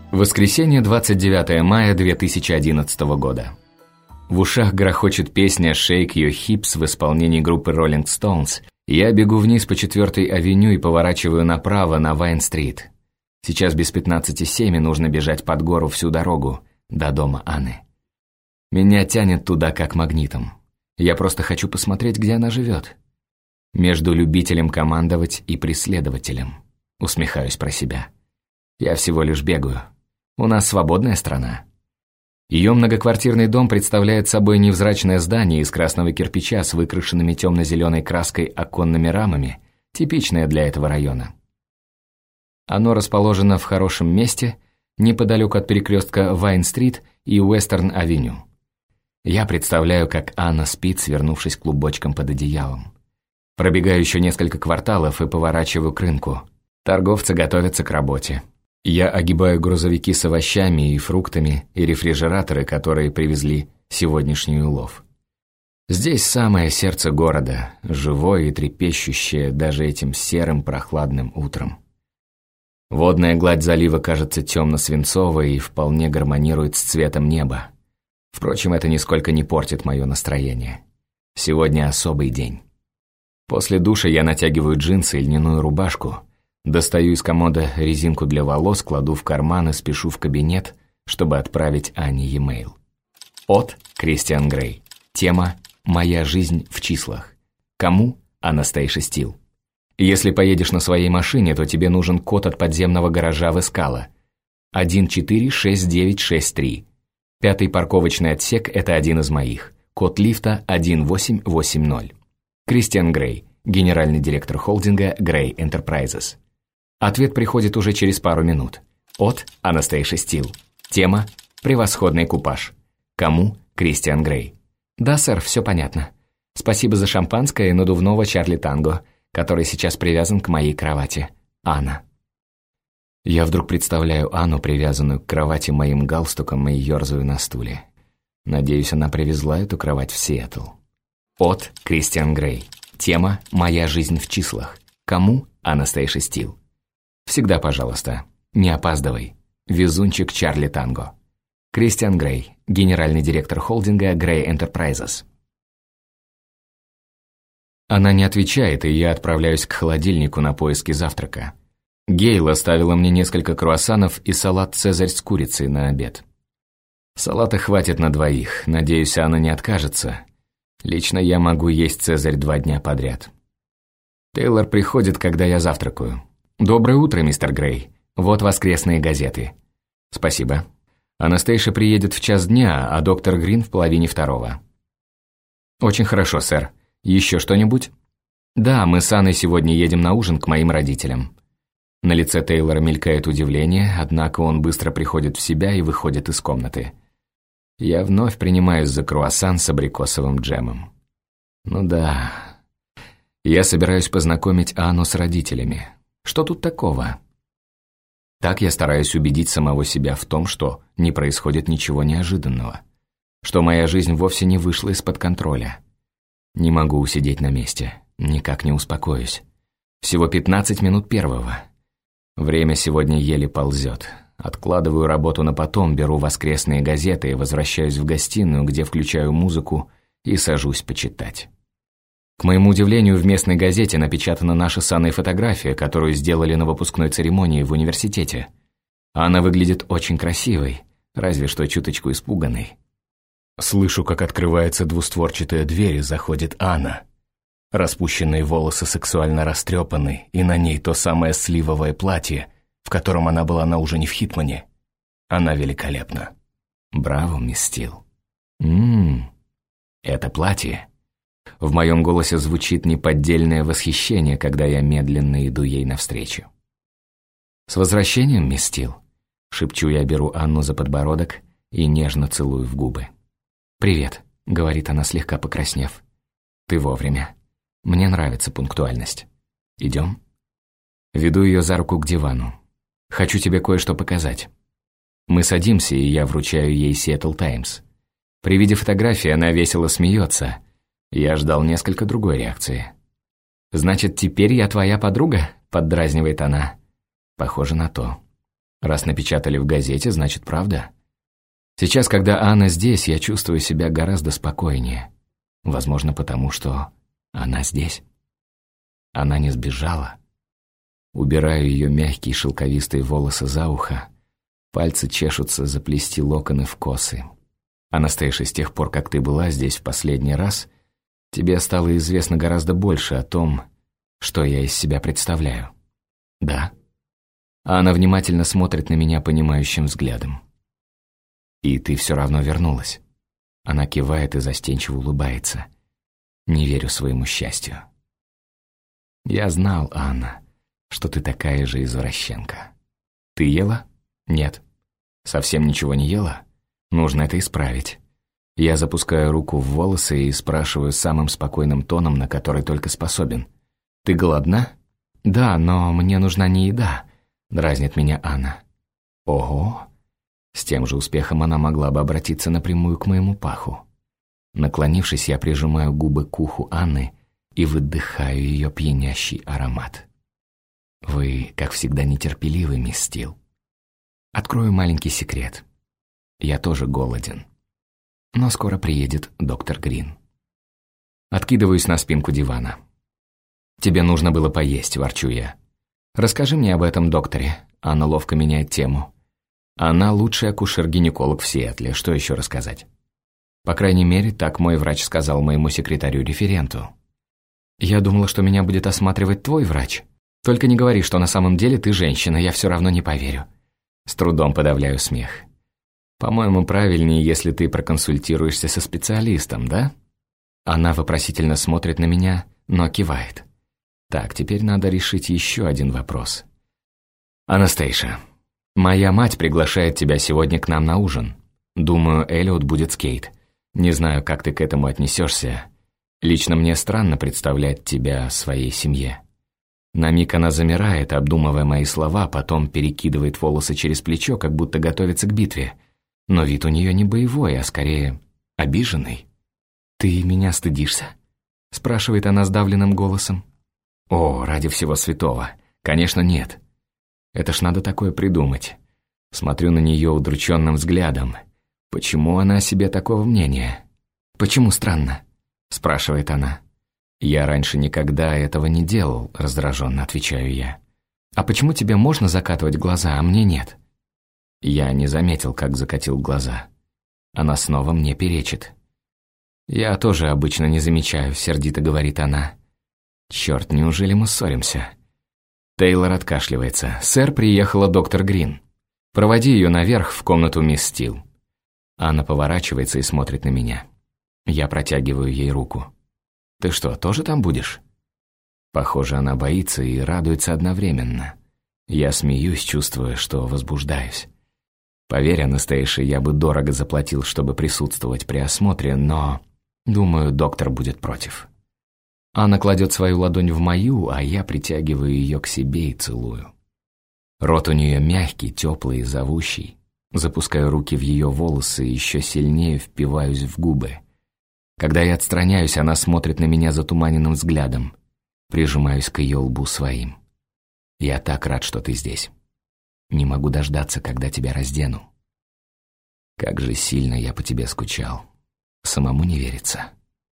Воскресенье, 29 мая 2011 года. В ушах грохочет песня «Shake Your Hips» в исполнении группы Rolling Stones. Я бегу вниз по 4-й авеню и поворачиваю направо на Вайн-стрит. Сейчас без 15:07 нужно бежать под гору всю дорогу до дома Анны. Меня тянет туда как магнитом. Я просто хочу посмотреть, где она живет. Между любителем командовать и преследователем. Усмехаюсь про себя. Я всего лишь бегаю. У нас свободная страна. Ее многоквартирный дом представляет собой невзрачное здание из красного кирпича с выкрашенными темно-зеленой краской оконными рамами, типичное для этого района. Оно расположено в хорошем месте, неподалеку от перекрестка Вайн-стрит и Уэстерн-авеню. Я представляю, как Анна спит, свернувшись клубочком под одеялом. Пробегаю еще несколько кварталов и поворачиваю к рынку. Торговцы готовятся к работе. Я огибаю грузовики с овощами и фруктами и рефрижераторы, которые привезли сегодняшний улов. Здесь самое сердце города, живое и трепещущее даже этим серым прохладным утром. Водная гладь залива кажется темно-свинцовой и вполне гармонирует с цветом неба. Впрочем, это нисколько не портит мое настроение. Сегодня особый день. После душа я натягиваю джинсы и льняную рубашку, достаю из комода резинку для волос, кладу в карман и спешу в кабинет, чтобы отправить Ане e-mail. От Кристиан Грей. Тема «Моя жизнь в числах». Кому? Анастейша Стил. Если поедешь на своей машине, то тебе нужен код от подземного гаража в Эскала. 146963. 5-й парковочный отсек – это один из моих. Код лифта 1880. Кристиан Грей, генеральный директор холдинга Грей Enterprises. Ответ приходит уже через пару минут. От Анастейша Стил. Тема «Превосходный купаж». Кому? Кристиан Грей. Да, сэр, все понятно. Спасибо за шампанское и надувного Чарли Танго, который сейчас привязан к моей кровати. Анна. Я вдруг представляю Анну, привязанную к кровати моим галстуком, и ерзаю на стуле. Надеюсь, она привезла эту кровать в Сиэтл. От Кристиан Грей. Тема «Моя жизнь в числах». Кому? Анастейша Стил. Всегда, пожалуйста, не опаздывай. Везунчик Чарли Танго. Кристиан Грей, генеральный директор холдинга Грей Enterprises. Она не отвечает, и я отправляюсь к холодильнику на поиски завтрака. Гейл оставила мне несколько круассанов и салат «Цезарь» с курицей на обед. Салата хватит на двоих, надеюсь, Анна не откажется. Лично я могу есть «Цезарь» 2 дня подряд. Тейлор приходит, когда я завтракаю. «Доброе утро, мистер Грей. Вот воскресные газеты». «Спасибо». Анастейша приедет в 1:00 дня, а доктор Грин в 1:30. «Очень хорошо, сэр. Еще что-нибудь?» «Да, мы с Анной сегодня едем на ужин к моим родителям». На лице Тейлора мелькает удивление, однако он быстро приходит в себя и выходит из комнаты. Я вновь принимаюсь за круассан с абрикосовым джемом. Ну да, я собираюсь познакомить Анну с родителями. Что тут такого? Так я стараюсь убедить самого себя в том, что не происходит ничего неожиданного, что моя жизнь вовсе не вышла из-под контроля. Не могу усидеть на месте, никак не успокоюсь. Всего 15 минут первого. Время сегодня еле ползет. Откладываю работу на потом, беру воскресные газеты и возвращаюсь в гостиную, где включаю музыку и сажусь почитать. К моему удивлению, в местной газете напечатана наша с Анной фотография, которую сделали на выпускной церемонии в университете. Она выглядит очень красивой, разве что чуточку испуганной. Слышу, как открывается двустворчатая дверь и заходит Анна. Распущенные волосы сексуально растрепаны, и на ней то самое сливовое платье, в котором она была на ужине в Хитмане. Она великолепна. Браво, мисс Стил. Это платье. В моем голосе звучит неподдельное восхищение, когда я медленно иду ей навстречу. «С возвращением, мисс Стил!» Шепчу я, беру Анну за подбородок и нежно целую в губы. «Привет», — говорит она, слегка покраснев. «Ты вовремя. Мне нравится пунктуальность. Идем?» Веду ее за руку к дивану. «Хочу тебе кое-что показать». Мы садимся, и я вручаю ей Seattle Times. При виде фотографии она весело смеется. Я ждал несколько другой реакции. «Значит, теперь я твоя подруга?» — поддразнивает она. «Похоже на то». Раз напечатали в газете, значит, правда. Сейчас, когда Анна здесь, я чувствую себя гораздо спокойнее. Возможно, потому что она здесь. Она не сбежала. Убираю ее мягкие шелковистые волосы за ухо. Пальцы чешутся заплести локоны в косы. Анастейша, с тех пор, как ты была здесь в последний раз, тебе стало известно гораздо больше о том, что я из себя представляю. Да? А она внимательно смотрит на меня понимающим взглядом. И ты все равно вернулась. Она кивает и застенчиво улыбается. Не верю своему счастью. Я знал, Анна, что ты такая же извращенка. Ты ела? Нет. Совсем ничего не ела? Нужно это исправить. Я запускаю руку в волосы и спрашиваю самым спокойным тоном, на который только способен. Ты голодна? Да, но мне нужна не еда, дразнит меня Анна. Ого! С тем же успехом она могла бы обратиться напрямую к моему паху. Наклонившись, я прижимаю губы к уху Анны и выдыхаю ее пьянящий аромат. Вы, как всегда, нетерпеливы, мисс Стил. Открою маленький секрет. Я тоже голоден. Но скоро приедет доктор Грин. Откидываюсь на спинку дивана. Тебе нужно было поесть, ворчу я. Расскажи мне об этом докторе. Анна ловко меняет тему. Она лучший акушер-гинеколог в Сиэтле. Что еще рассказать? По крайней мере, так мой врач сказал моему секретарю-референту. Я думала, что меня будет осматривать твой врач. Только не говори, что на самом деле ты женщина, я все равно не поверю. С трудом подавляю смех. По-моему, правильнее, если ты проконсультируешься со специалистом, да? Она вопросительно смотрит на меня, но кивает. Так, теперь надо решить еще один вопрос. Анастейша, моя мать приглашает тебя сегодня к нам на ужин. Думаю, Эллиот будет с Кейт. Не знаю, как ты к этому отнесешься. Лично мне странно представлять тебя своей семье. На миг она замирает, обдумывая мои слова, потом перекидывает волосы через плечо, как будто готовится к битве. Но вид у нее не боевой, а скорее обиженный. «Ты меня стыдишься?» — спрашивает она сдавленным голосом. «О, ради всего святого! Конечно, нет. Это ж надо такое придумать». Смотрю на нее удрученным взглядом. Почему она о себе такого мнения? «Почему странно?» — спрашивает она. «Я раньше никогда этого не делал», — раздраженно отвечаю я. «А почему тебе можно закатывать глаза, а мне нет?» Я не заметил, как закатил глаза. Она снова мне перечит. «Я тоже обычно не замечаю», — сердито говорит она. «Черт, неужели мы ссоримся?» Тейлор откашливается. «Сэр, приехала доктор Грин. Проводи ее наверх в комнату мисс Стил». Анна поворачивается и смотрит на меня. Я протягиваю ей руку. «Ты что, тоже там будешь?» Похоже, она боится и радуется одновременно. Я смеюсь, чувствуя, что возбуждаюсь. Поверь, Анастейша, я бы дорого заплатил, чтобы присутствовать при осмотре, но, думаю, доктор будет против. Анна кладет свою ладонь в мою, а я притягиваю ее к себе и целую. Рот у нее мягкий, теплый и зовущий. Запускаю руки в ее волосы и еще сильнее впиваюсь в губы. Когда я отстраняюсь, она смотрит на меня затуманенным взглядом. Прижимаюсь к ее лбу своим. «Я так рад, что ты здесь. Не могу дождаться, когда тебя раздену. Как же сильно я по тебе скучал. Самому не верится».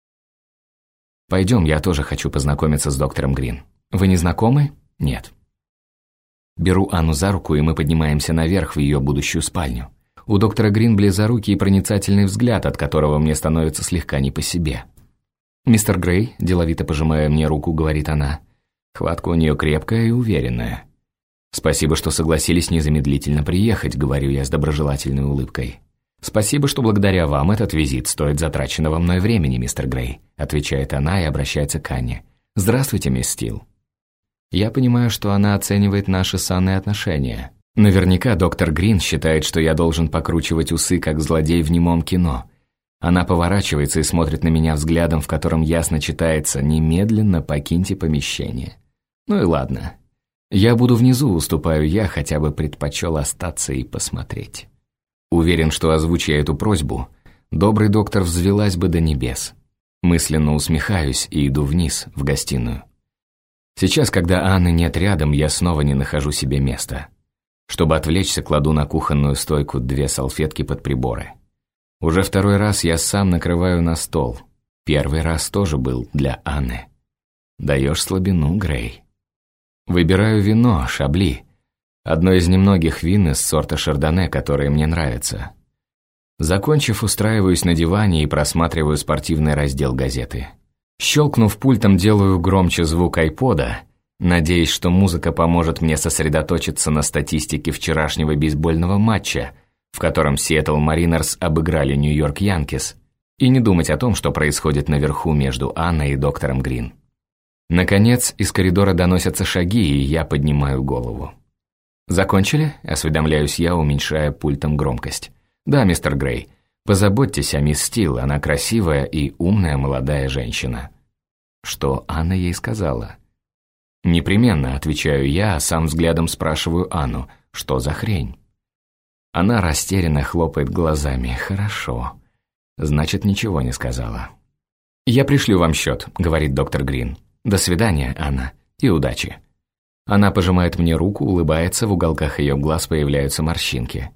«Пойдем, я тоже хочу познакомиться с доктором Грин. Вы не знакомы?» «Нет». Беру Анну за руку, и мы поднимаемся наверх в ее будущую спальню. У доктора Грин близорукий и проницательный взгляд, от которого мне становится слегка не по себе. «Мистер Грей», деловито пожимая мне руку, говорит она. Хватка у нее крепкая и уверенная. «Спасибо, что согласились незамедлительно приехать», — говорю я с доброжелательной улыбкой. «Спасибо, что благодаря вам этот визит стоит затраченного мной времени, мистер Грей», — отвечает она и обращается к Анне. «Здравствуйте, мисс Стил». Я понимаю, что она оценивает наши с Анной отношения. Наверняка доктор Грин считает, что я должен покручивать усы, как злодей в немом кино. Она поворачивается и смотрит на меня взглядом, в котором ясно читается «немедленно покиньте помещение». Ну и ладно. Я буду внизу, уступаю я, хотя бы предпочел остаться и посмотреть. Уверен, что, озвучив эту просьбу, добрый доктор взвилась бы до небес. Мысленно усмехаюсь и иду вниз, в гостиную. Сейчас, когда Анны нет рядом, я снова не нахожу себе места. Чтобы отвлечься, кладу на кухонную стойку 2 салфетки под приборы. Уже 2-й раз я сам накрываю на стол. 1-й раз тоже был для Анны. Даешь слабину, Грей. Выбираю вино, Шабли. Одно из немногих вин из сорта шардоне, которые мне нравятся. Закончив, устраиваюсь на диване и просматриваю спортивный раздел газеты. Щелкнув пультом, делаю громче звук айпода, надеясь, что музыка поможет мне сосредоточиться на статистике вчерашнего бейсбольного матча, в котором Сиэтл Маринерс обыграли Нью-Йорк Янкис, и не думать о том, что происходит наверху между Анной и доктором Грин. Наконец, из коридора доносятся шаги, и я поднимаю голову. «Закончили?» – осведомляюсь я, уменьшая пультом громкость. «Да, мистер Грей. Позаботьтесь о мисс Стил, она красивая и умная молодая женщина». Что Анна ей сказала? «Непременно», – отвечаю я, а сам взглядом спрашиваю Анну, что за хрень? Она растерянно хлопает глазами. «Хорошо. Значит, ничего не сказала». «Я пришлю вам счет», – говорит доктор Грин. «До свидания, Анна, и удачи». Она пожимает мне руку, улыбается, в уголках ее глаз появляются морщинки.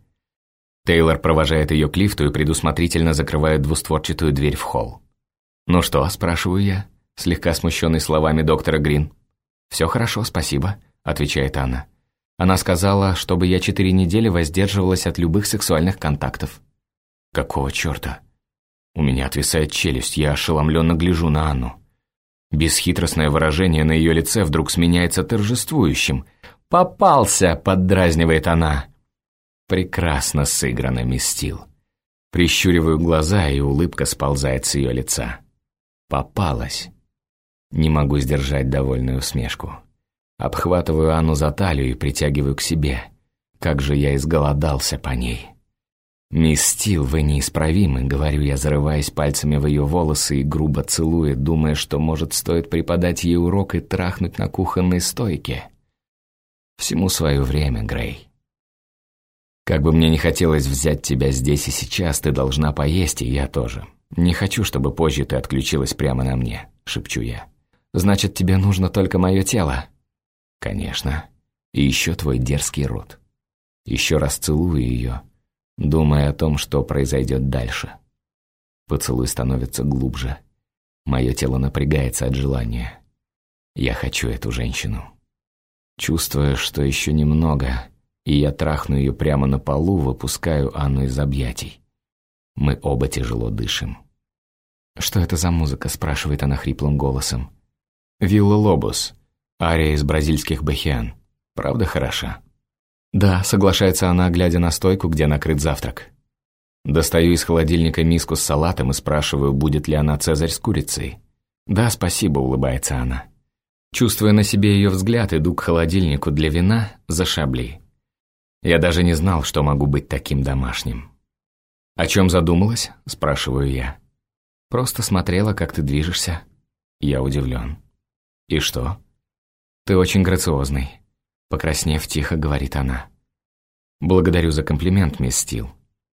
Тейлор провожает ее к лифту и предусмотрительно закрывает двустворчатую дверь в холл. «Ну что?» – спрашиваю я, слегка смущенный словами доктора Грин. «Все хорошо, спасибо», – отвечает Анна. Она сказала, чтобы я 4 недели воздерживалась от любых сексуальных контактов. Какого черта? У меня отвисает челюсть, я ошеломленно гляжу на Анну. Бесхитростное выражение на ее лице вдруг сменяется торжествующим. «Попался!» – поддразнивает она. Прекрасно сыграно, мисс Стил. Прищуриваю глаза, и улыбка сползает с ее лица. Попалась. Не могу сдержать довольную усмешку. Обхватываю Анну за талию и притягиваю к себе. Как же я изголодался по ней. «Мисс Стил, вы неисправимы», — говорю я, зарываясь пальцами в ее волосы и грубо целуя, думая, что, может, стоит преподать ей урок и трахнуть на кухонной стойке. Всему свое время, Грей. Как бы мне не хотелось взять тебя здесь и сейчас, ты должна поесть, и я тоже. Не хочу, чтобы позже ты отключилась прямо на мне», — шепчу я. «Значит, тебе нужно только мое тело?» «Конечно. И еще твой дерзкий рот». Еще раз целую ее, думая о том, что произойдет дальше. Поцелуй становится глубже. Мое тело напрягается от желания. Я хочу эту женщину. Чувствуя, что еще немного, и я трахну ее прямо на полу, выпускаю Анну из объятий. Мы оба тяжело дышим. «Что это за музыка?» – спрашивает она хриплым голосом. «Вилла Лобос, ария из бразильских бахиан. Правда хороша?» «Да», – соглашается она, глядя на стойку, где накрыт завтрак. Достаю из холодильника миску с салатом и спрашиваю, будет ли она цезарь с курицей. «Да, спасибо», – улыбается она. Чувствуя на себе ее взгляд, иду к холодильнику для вина за Шабли. Я даже не знал, что могу быть таким домашним. «О чем задумалась?» – спрашиваю я. «Просто смотрела, как ты движешься». Я удивлен. «И что?» «Ты очень грациозный», – покраснев, тихо говорит она. «Благодарю за комплимент, мисс Стил».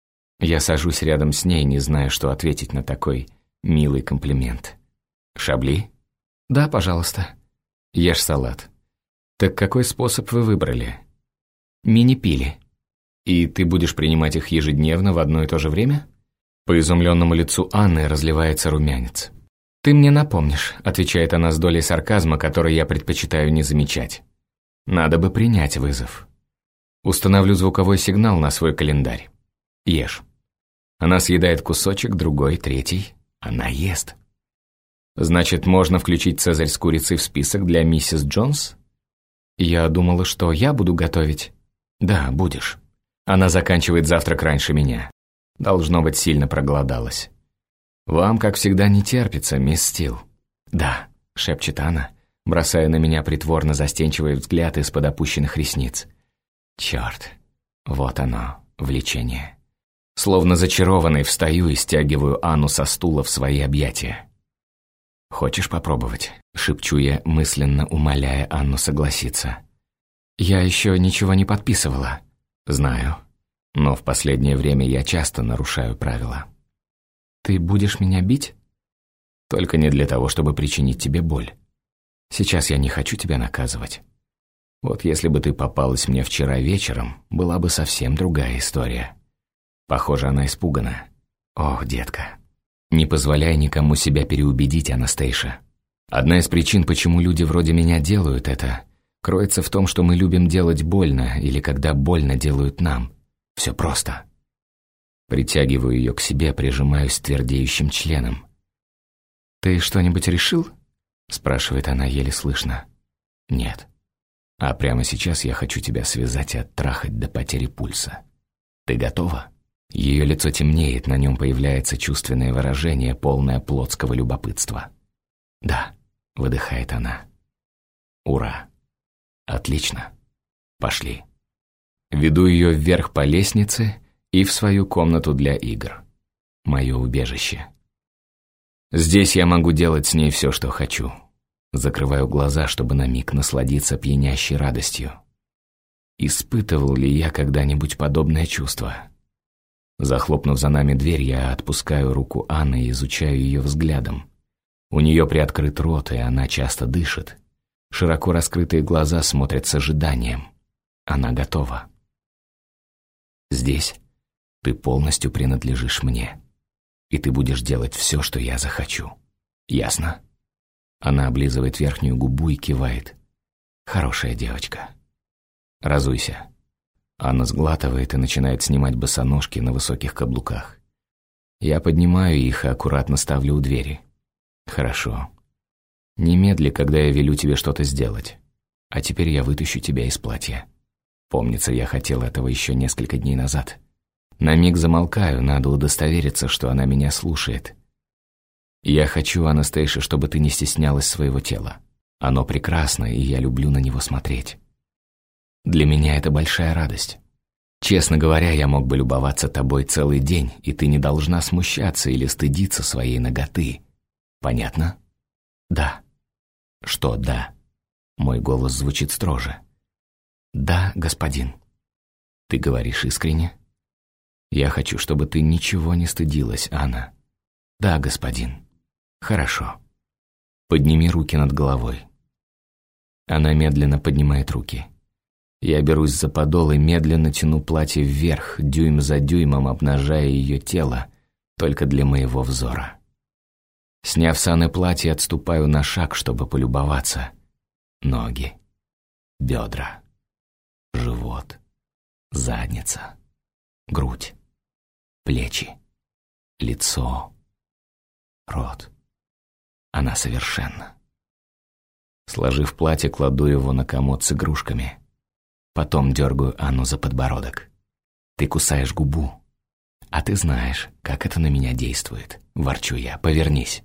Я сажусь рядом с ней, не зная, что ответить на такой милый комплимент. «Шабли?» «Да, пожалуйста». «Ешь салат». «Так какой способ вы выбрали?» «Мини-пили». «И ты будешь принимать их ежедневно в одно и то же время?» По изумленному лицу Анны разливается румянец. «Ты мне напомнишь», — отвечает она с долей сарказма, который я предпочитаю не замечать. «Надо бы принять вызов». Установлю звуковой сигнал на свой календарь. «Ешь». Она съедает кусочек, другой, третий. Она ест. «Значит, можно включить цезарь с курицей в список для миссис Джонс?» «Я думала, что я буду готовить». «Да, будешь». Она заканчивает завтрак раньше меня. Должно быть, сильно проголодалась. «Вам, как всегда, не терпится, мисс Стил». «Да», — шепчет она, бросая на меня притворно застенчивый взгляд из-под опущенных ресниц. «Черт, вот оно, влечение». Словно зачарованный встаю и стягиваю Анну со стула в свои объятия. «Хочешь попробовать?» — шепчу я, мысленно умоляя Анну согласиться. «Я еще ничего не подписывала». «Знаю, но в последнее время я часто нарушаю правила». «Ты будешь меня бить?» «Только не для того, чтобы причинить тебе боль. Сейчас я не хочу тебя наказывать». Вот если бы ты попалась мне вчера вечером, была бы совсем другая история. Похоже, она испугана. Ох, детка. Не позволяй никому себя переубедить, Анастейша. Одна из причин, почему люди вроде меня делают это, кроется в том, что мы любим делать больно, или когда больно делают нам. Все просто. Притягиваю ее к себе, прижимаюсь твердеющим членом. «Ты что-нибудь решил?» — спрашивает она еле слышно. «Нет. А прямо сейчас я хочу тебя связать и оттрахать до потери пульса. Ты готова?» Ее лицо темнеет, на нем появляется чувственное выражение, полное плотского любопытства. «Да», — выдыхает она. «Ура! Отлично. Пошли». Веду ее вверх по лестнице и в свою комнату для игр. Мое убежище. Здесь я могу делать с ней все, что хочу. Закрываю глаза, чтобы на миг насладиться пьянящей радостью. Испытывал ли я когда-нибудь подобное чувство? Захлопнув за нами дверь, я отпускаю руку Анны и изучаю ее взглядом. У нее приоткрыт рот, и она часто дышит. Широко раскрытые глаза смотрят с ожиданием. Она готова. Здесь ты полностью принадлежишь мне, и ты будешь делать все, что я захочу. Ясно? Она облизывает верхнюю губу и кивает. Хорошая девочка. Разуйся. Анна сглатывает и начинает снимать босоножки на высоких каблуках. Я поднимаю их и аккуратно ставлю у двери. Хорошо. Немедли, когда я велю тебе что-то сделать. А теперь я вытащу тебя из платья. Помнится, я хотел этого еще несколько дней назад. На миг замолкаю, надо удостовериться, что она меня слушает. Я хочу, Анастейша, чтобы ты не стеснялась своего тела. Оно прекрасно, и я люблю на него смотреть. Для меня это большая радость. Честно говоря, я мог бы любоваться тобой целый день, и ты не должна смущаться или стыдиться своей наготы. Понятно? Да. Что да? Мой голос звучит строже. Да, господин. Ты говоришь искренне? Я хочу, чтобы ты ничего не стыдилась, Анна. Да, господин. Хорошо. Подними руки над головой. Она медленно поднимает руки. Я берусь за подол и медленно тяну платье вверх, дюйм за дюймом обнажая ее тело, только для моего взора. Сняв с Анны платье, отступаю на шаг, чтобы полюбоваться. Ноги, бедра, живот, задница, грудь, плечи, лицо, рот. Она совершенна. Сложив платье, кладу его на комод с игрушками. Потом дергаю Анну за подбородок. Ты кусаешь губу. А ты знаешь, как это на меня действует. Ворчу я. Повернись.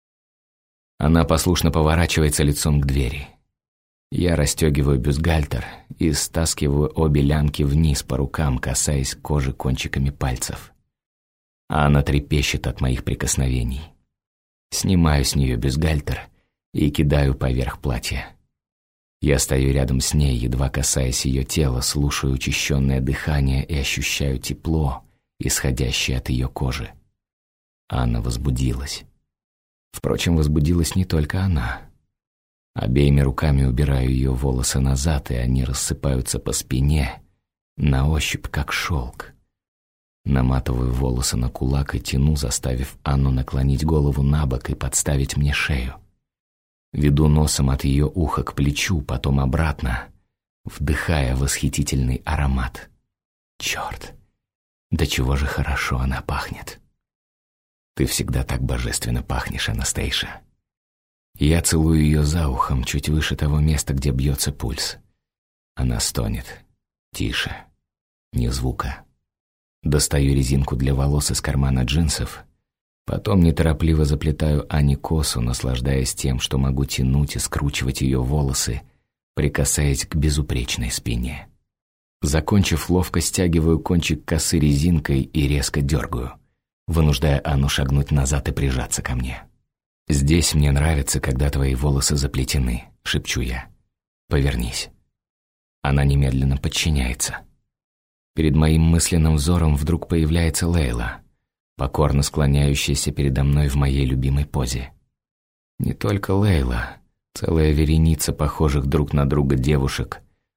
Она послушно поворачивается лицом к двери. Я расстегиваю бюстгальтер и стаскиваю обе лямки вниз по рукам, касаясь кожи кончиками пальцев. Анна трепещет от моих прикосновений. Снимаю с нее бюстгальтер и кидаю поверх платья. Я стою рядом с ней, едва касаясь ее тела, слушаю учащенное дыхание и ощущаю тепло, исходящее от ее кожи. Анна возбудилась. Впрочем, возбудилась не только она. Обеими руками убираю ее волосы назад, и они рассыпаются по спине, на ощупь как шелк. Наматываю волосы на кулак и тяну, заставив Анну наклонить голову на бок и подставить мне шею. Веду носом от ее уха к плечу, потом обратно, вдыхая восхитительный аромат. Черт, до чего же хорошо она пахнет. Ты всегда так божественно пахнешь, Анастейша. Я целую ее за ухом, чуть выше того места, где бьется пульс. Она стонет. Тише. Ни звука. Достаю резинку для волос из кармана джинсов. Потом неторопливо заплетаю Ане косу, наслаждаясь тем, что могу тянуть и скручивать ее волосы, прикасаясь к безупречной спине. Закончив, ловко стягиваю кончик косы резинкой и резко дергаю, вынуждая Анну шагнуть назад и прижаться ко мне. «Здесь мне нравится, когда твои волосы заплетены», — шепчу я. «Повернись». Она немедленно подчиняется. Перед моим мысленным взором вдруг появляется Лейла, покорно склоняющаяся передо мной в моей любимой позе. Не только Лейла, целая вереница похожих друг на друга девушек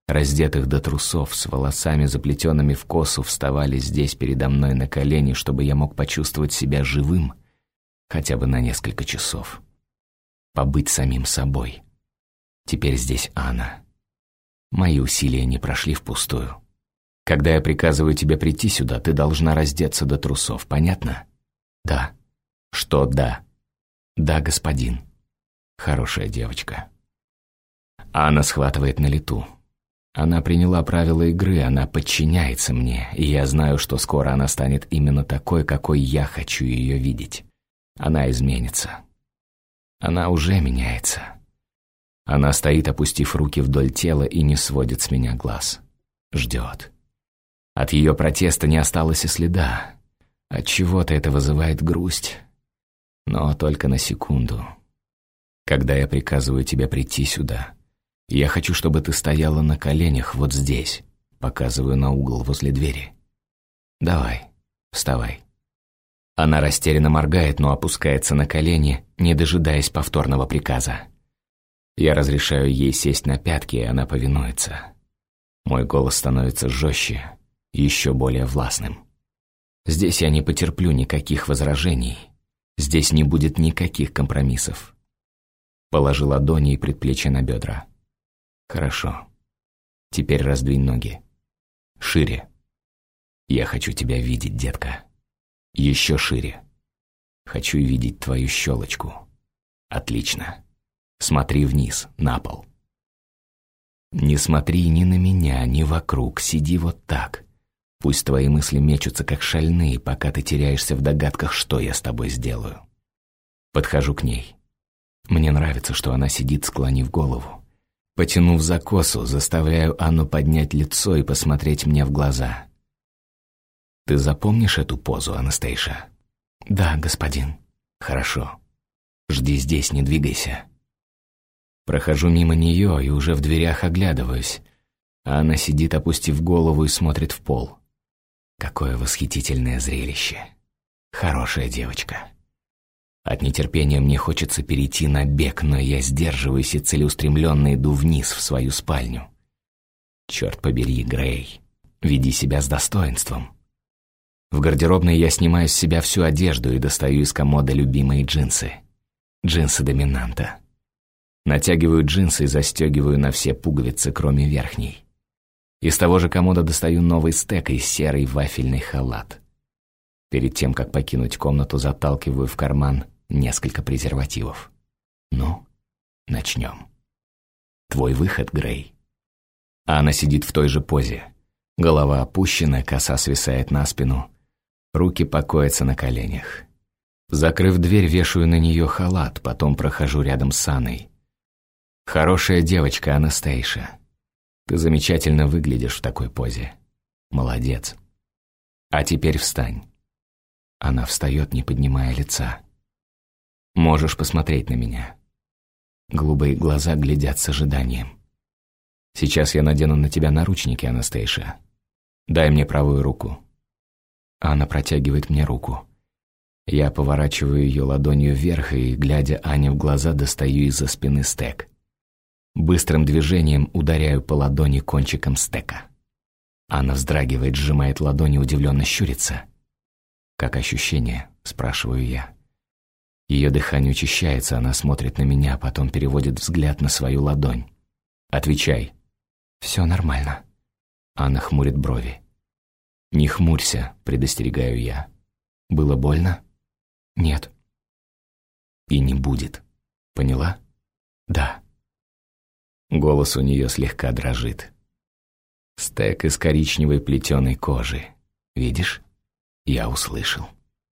раздетых до трусов, с волосами, заплетенными в косу, вставали здесь передо мной на колени, чтобы я мог почувствовать себя живым хотя бы на несколько часов. Побыть самим собой. Теперь здесь Анна. Мои усилия не прошли впустую. Когда я приказываю тебе прийти сюда, ты должна раздеться до трусов, понятно? Да. Что да? Да, господин. Хорошая девочка. Анна схватывает на лету. Она приняла правила игры, она подчиняется мне, и я знаю, что скоро она станет именно такой, какой я хочу ее видеть. Она изменится. Она уже меняется. Она стоит, опустив руки вдоль тела, и не сводит с меня глаз. Ждет. От ее протеста не осталось и следа. От чего-то это вызывает грусть. Но только на секунду. Когда я приказываю тебе прийти сюда, я хочу, чтобы ты стояла на коленях вот здесь, показываю на угол возле двери. Давай, вставай. Она растерянно моргает, но опускается на колени, не дожидаясь повторного приказа. Я разрешаю ей сесть на пятки, и она повинуется. Мой голос становится жестче, еще более властным. Здесь я не потерплю никаких возражений. Здесь не будет никаких компромиссов. Положи ладони и предплечья на бедра. Хорошо. Теперь раздвинь ноги. Шире. Я хочу тебя видеть, детка. Еще шире. Хочу видеть твою щелочку. Отлично. Смотри вниз, на пол. Не смотри ни на меня, ни вокруг. Сиди вот так. Пусть твои мысли мечутся, как шальные, пока ты теряешься в догадках, что я с тобой сделаю. Подхожу к ней. Мне нравится, что она сидит, склонив голову. Потянув за косу, заставляю Анну поднять лицо и посмотреть мне в глаза. «Ты запомнишь эту позу, Анастейша?» «Да, господин». «Хорошо. Жди здесь, не двигайся». Прохожу мимо нее и уже в дверях оглядываюсь, а она сидит, опустив голову, и смотрит в пол. Какое восхитительное зрелище. Хорошая девочка. От нетерпения мне хочется перейти на бег, но я сдерживаюсь и целеустремленно иду вниз в свою спальню. Черт побери, Грей, веди себя с достоинством. В гардеробной я снимаю с себя всю одежду и достаю из комода любимые джинсы. Джинсы доминанта. Натягиваю джинсы и застегиваю на все пуговицы, кроме верхней. Из того же комода достаю новый стек и серый вафельный халат. Перед тем, как покинуть комнату, заталкиваю в карман несколько презервативов. Ну, начнем. Твой выход, Грей. Анна сидит в той же позе. Голова опущена, коса свисает на спину. Руки покоятся на коленях. Закрыв дверь, вешаю на нее халат, потом прохожу рядом с Анной. Хорошая девочка, Анастейша. Ты замечательно выглядишь в такой позе. Молодец. А теперь встань. Она встает, не поднимая лица. Можешь посмотреть на меня. Голубые глаза глядят с ожиданием. Сейчас я надену на тебя наручники, Анастейша. Дай мне правую руку. Анна протягивает мне руку. Я поворачиваю ее ладонью вверх и, глядя Ане в глаза, достаю из-за спины стек. Быстрым движением ударяю по ладони кончиком стека. Анна вздрагивает, сжимает ладони, удивленно щурится. «Как ощущение?» – спрашиваю я. Ее дыхание учащается, она смотрит на меня, потом переводит взгляд на свою ладонь. «Отвечай». «Все нормально». Анна хмурит брови. «Не хмурься», – предостерегаю я. «Было больно?» «Нет». «И не будет. Поняла?» «Да». Голос у нее слегка дрожит. Стек из коричневой плетеной кожи. Видишь? Я услышал.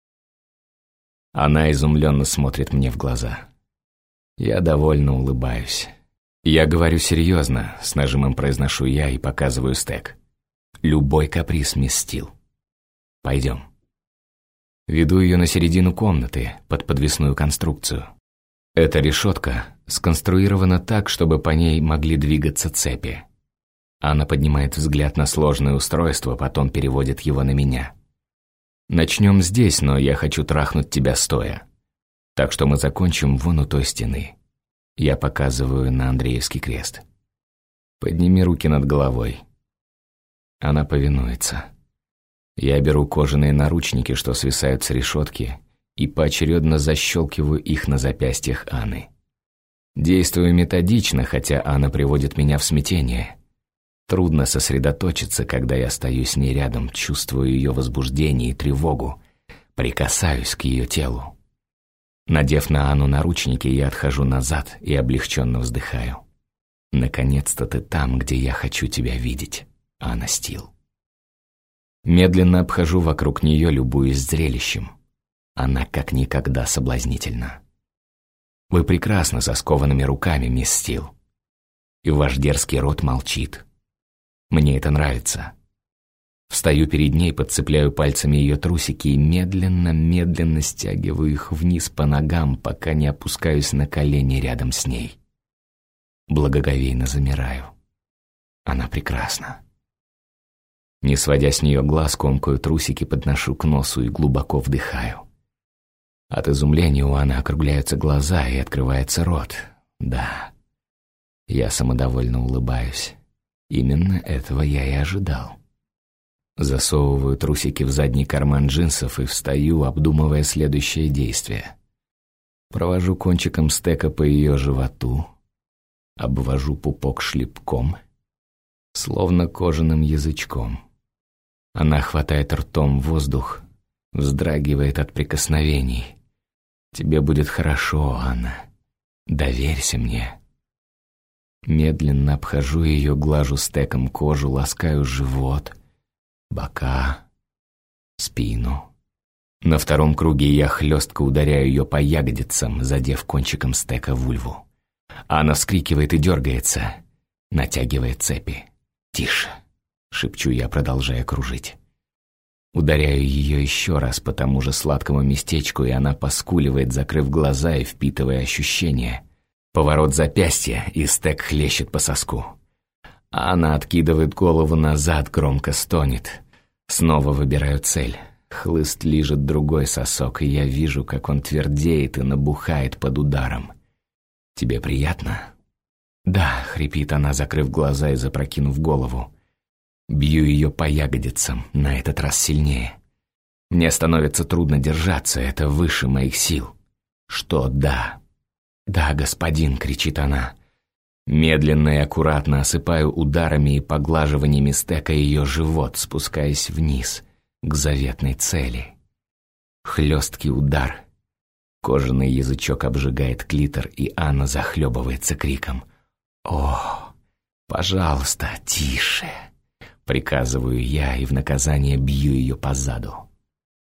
Она изумленно смотрит мне в глаза. Я довольно улыбаюсь. Я говорю серьезно, с нажимом произношу я и показываю стек. Любой каприз, мисс Стил. Пойдем. Веду ее на середину комнаты, под подвесную конструкцию. Эта решетка сконструирована так, чтобы по ней могли двигаться цепи. Анна поднимает взгляд на сложное устройство, потом переводит его на меня. «Начнем здесь, но я хочу трахнуть тебя стоя. Так что мы закончим вон у той стены». Я показываю на Андреевский крест. Подними руки над головой». Она повинуется. Я беру кожаные наручники, что свисают с решетки, и поочередно защелкиваю их на запястьях Анны. Действую методично, хотя Анна приводит меня в смятение. Трудно сосредоточиться, когда я стою с ней рядом, чувствую ее возбуждение и тревогу, прикасаюсь к ее телу. Надев на Анну наручники, я отхожу назад и облегченно вздыхаю. «Наконец-то ты там, где я хочу тебя видеть, Анна Стил». Медленно обхожу вокруг нее, любуясь зрелищем. Она как никогда соблазнительна. Вы прекрасны со скованными руками, мисс Стил. И ваш дерзкий рот молчит. Мне это нравится. Встаю перед ней, подцепляю пальцами ее трусики и медленно стягиваю их вниз по ногам, пока не опускаюсь на колени рядом с ней. Благоговейно замираю. Она прекрасна. Не сводя с нее глаз, комкаю трусики, подношу к носу и глубоко вдыхаю. От изумления у Анны округляются глаза и открывается рот. Да, я самодовольно улыбаюсь. Именно этого я и ожидал. Засовываю трусики в задний карман джинсов и встаю, обдумывая следующее действие. Провожу кончиком стека по ее животу, обвожу пупок шлепком, словно кожаным язычком. Она хватает ртом воздух, вздрагивает от прикосновений. «Тебе будет хорошо, Анна. Доверься мне». Медленно обхожу ее, глажу стеком кожу, ласкаю живот, бока, спину. На втором круге я хлестко ударяю ее по ягодицам, задев кончиком стека вульву. Она вскрикивает и дергается, натягивая цепи. «Тише!» — шепчу я, продолжая кружить. Ударяю ее еще раз по тому же сладкому местечку, и она поскуливает, закрыв глаза и впитывая ощущения. Поворот запястья, и стек хлещет по соску. Она откидывает голову назад, громко стонет. Снова выбираю цель. Хлыст лижет другой сосок, и я вижу, как он твердеет и набухает под ударом. «Тебе приятно?» «Да», — хрипит она, закрыв глаза и запрокинув голову. Бью ее по ягодицам, на этот раз сильнее. Мне становится трудно держаться, это выше моих сил. «Что да?» «Да, господин», — кричит она. Медленно и аккуратно осыпаю ударами и поглаживаниями стека ее живот, спускаясь вниз, к заветной цели. Хлесткий удар. Кожаный язычок обжигает клитор, и Анна захлебывается криком. «О, пожалуйста, тише!» Приказываю я и в наказание бью ее по заду.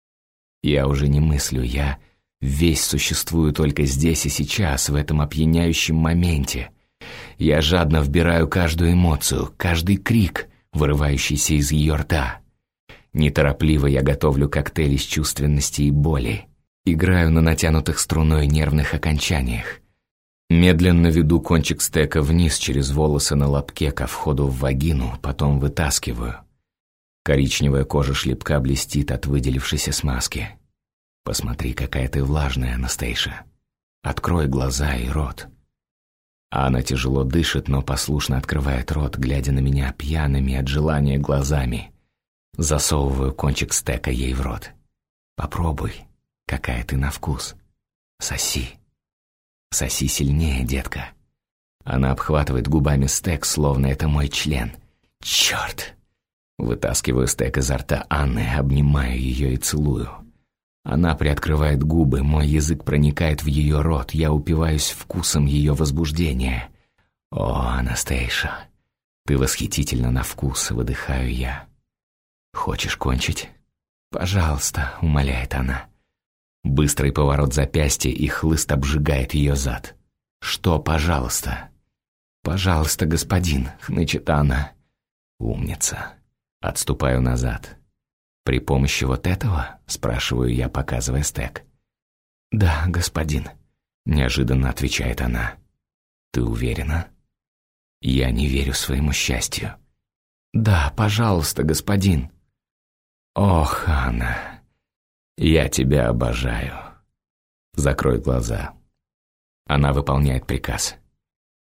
Я уже не мыслю, я весь существую только здесь и сейчас, в этом опьяняющем моменте. Я жадно вбираю каждую эмоцию, каждый крик, вырывающийся из ее рта. Неторопливо я готовлю коктейль из чувственности и боли. Играю на натянутых струной нервных окончаниях. Медленно веду кончик стека вниз через волосы на лобке ко входу в вагину, потом вытаскиваю. Коричневая кожа шлепка блестит от выделившейся смазки. «Посмотри, какая ты влажная, Анастейша. Открой глаза и рот». Она тяжело дышит, но послушно открывает рот, глядя на меня пьяными от желания глазами. Засовываю кончик стека ей в рот. «Попробуй, какая ты на вкус. Соси. Соси сильнее, детка». Она обхватывает губами стек, словно это мой член. «Черт!» Вытаскиваю стек изо рта Анны, обнимаю ее и целую. Она приоткрывает губы, мой язык проникает в ее рот, я упиваюсь вкусом ее возбуждения. «О, Анастейша, ты восхитительна на вкус», — выдыхаю я. «Хочешь кончить?» «Пожалуйста», — умоляет она. Быстрый поворот запястья, и хлыст обжигает ее зад. «Что, пожалуйста?» «Пожалуйста, господин», — хнычет она. «Умница». Отступаю назад. «При помощи вот этого?» — спрашиваю я, показывая стек. «Да, господин», — неожиданно отвечает она. «Ты уверена?» Я не верю своему счастью. «Да, пожалуйста, господин». «Ох, Анна, я тебя обожаю». Закрой глаза. Она выполняет приказ.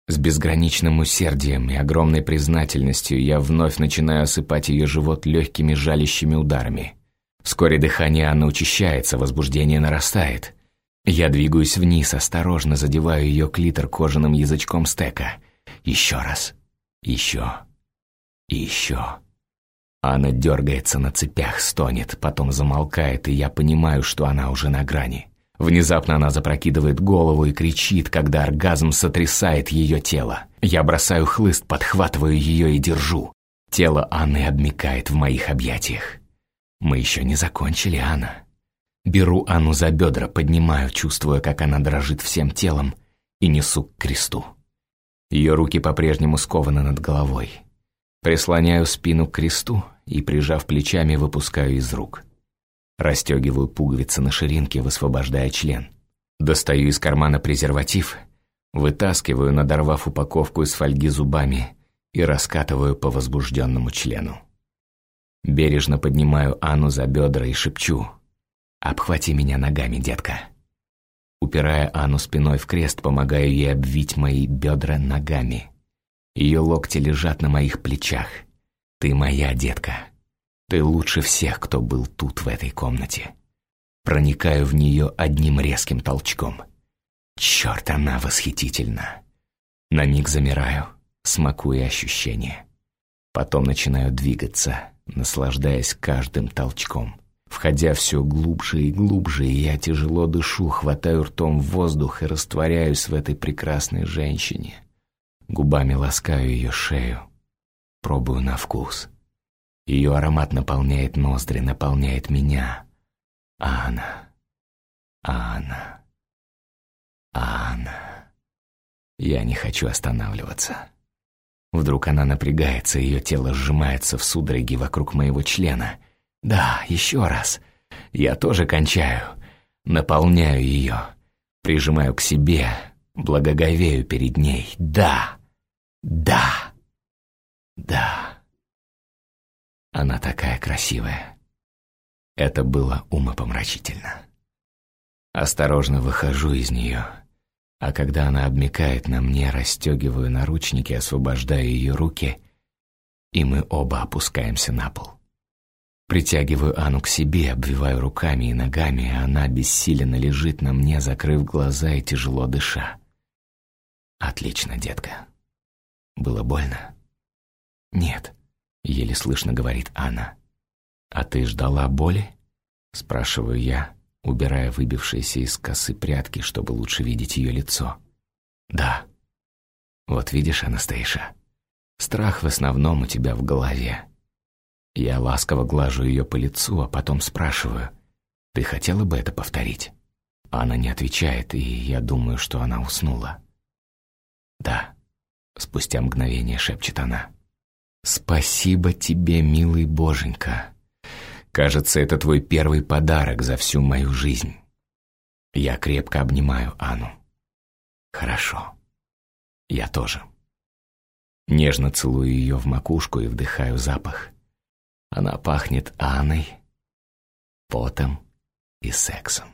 С безграничным усердием и огромной признательностью я вновь начинаю осыпать ее живот легкими жалящими ударами. Вскоре дыхание Анны учащается, возбуждение нарастает. Я двигаюсь вниз, осторожно задеваю ее клитор кожаным язычком стека. Еще раз. Еще. И еще. Анна дергается на цепях, стонет, потом замолкает, и я понимаю, что она уже на грани. Внезапно она запрокидывает голову и кричит, когда оргазм сотрясает ее тело. Я бросаю хлыст, подхватываю ее и держу. Тело Анны обмякает в моих объятиях. Мы еще не закончили, Анна. Беру Анну за бедра, поднимаю, чувствуя, как она дрожит всем телом, и несу к кресту. Ее руки по-прежнему скованы над головой. Прислоняю спину к кресту и, прижав плечами, выпускаю из рук. Расстегиваю пуговицы на ширинке, высвобождая член. Достаю из кармана презерватив, вытаскиваю, надорвав упаковку из фольги зубами, и раскатываю по возбужденному члену. Бережно поднимаю Анну за бедра и шепчу: «Обхвати меня ногами, детка». Упирая Анну спиной в крест, помогаю ей обвить мои бедра ногами. Ее локти лежат на моих плечах. «Ты моя, детка. Ты лучше всех, кто был тут, в этой комнате». Проникаю в нее одним резким толчком. Черт, она восхитительна. На миг замираю, смакуя ощущения. Потом начинаю двигаться, наслаждаясь каждым толчком. Входя все глубже и глубже, я тяжело дышу, хватаю ртом воздух и растворяюсь в этой прекрасной женщине. Губами ласкаю ее шею, пробую на вкус. Ее аромат наполняет ноздри, наполняет меня. Анна, Анна, Анна. Я не хочу останавливаться. Вдруг она напрягается, ее тело сжимается в судороге вокруг моего члена. Да, еще раз. Я тоже кончаю. Наполняю ее. Прижимаю к себе. Благоговею перед ней. Да. Да. Да. Она такая красивая. Это было умопомрачительно. Осторожно выхожу из нее. А когда она обмякает на мне, расстегиваю наручники, освобождаю ее руки, и мы оба опускаемся на пол. Притягиваю Анну к себе, обвиваю руками и ногами, а она бессиленно лежит на мне, закрыв глаза и тяжело дыша. «Отлично, детка. Было больно?» «Нет», — еле слышно говорит Анна. «А ты ждала боли?» — спрашиваю я, убирая выбившиеся из косы прядки, чтобы лучше видеть ее лицо. «Да. Вот видишь, Анастейша, страх в основном у тебя в голове». Я ласково глажу ее по лицу, а потом спрашиваю: «Ты хотела бы это повторить?» Она не отвечает, и я думаю, что она уснула. «Да», — спустя мгновение шепчет она. «Спасибо тебе, милый боженька. Кажется, это твой первый подарок за всю мою жизнь». Я крепко обнимаю Анну. «Хорошо. Я тоже». Нежно целую ее в макушку и вдыхаю запах. Она пахнет Анной, потом и сексом.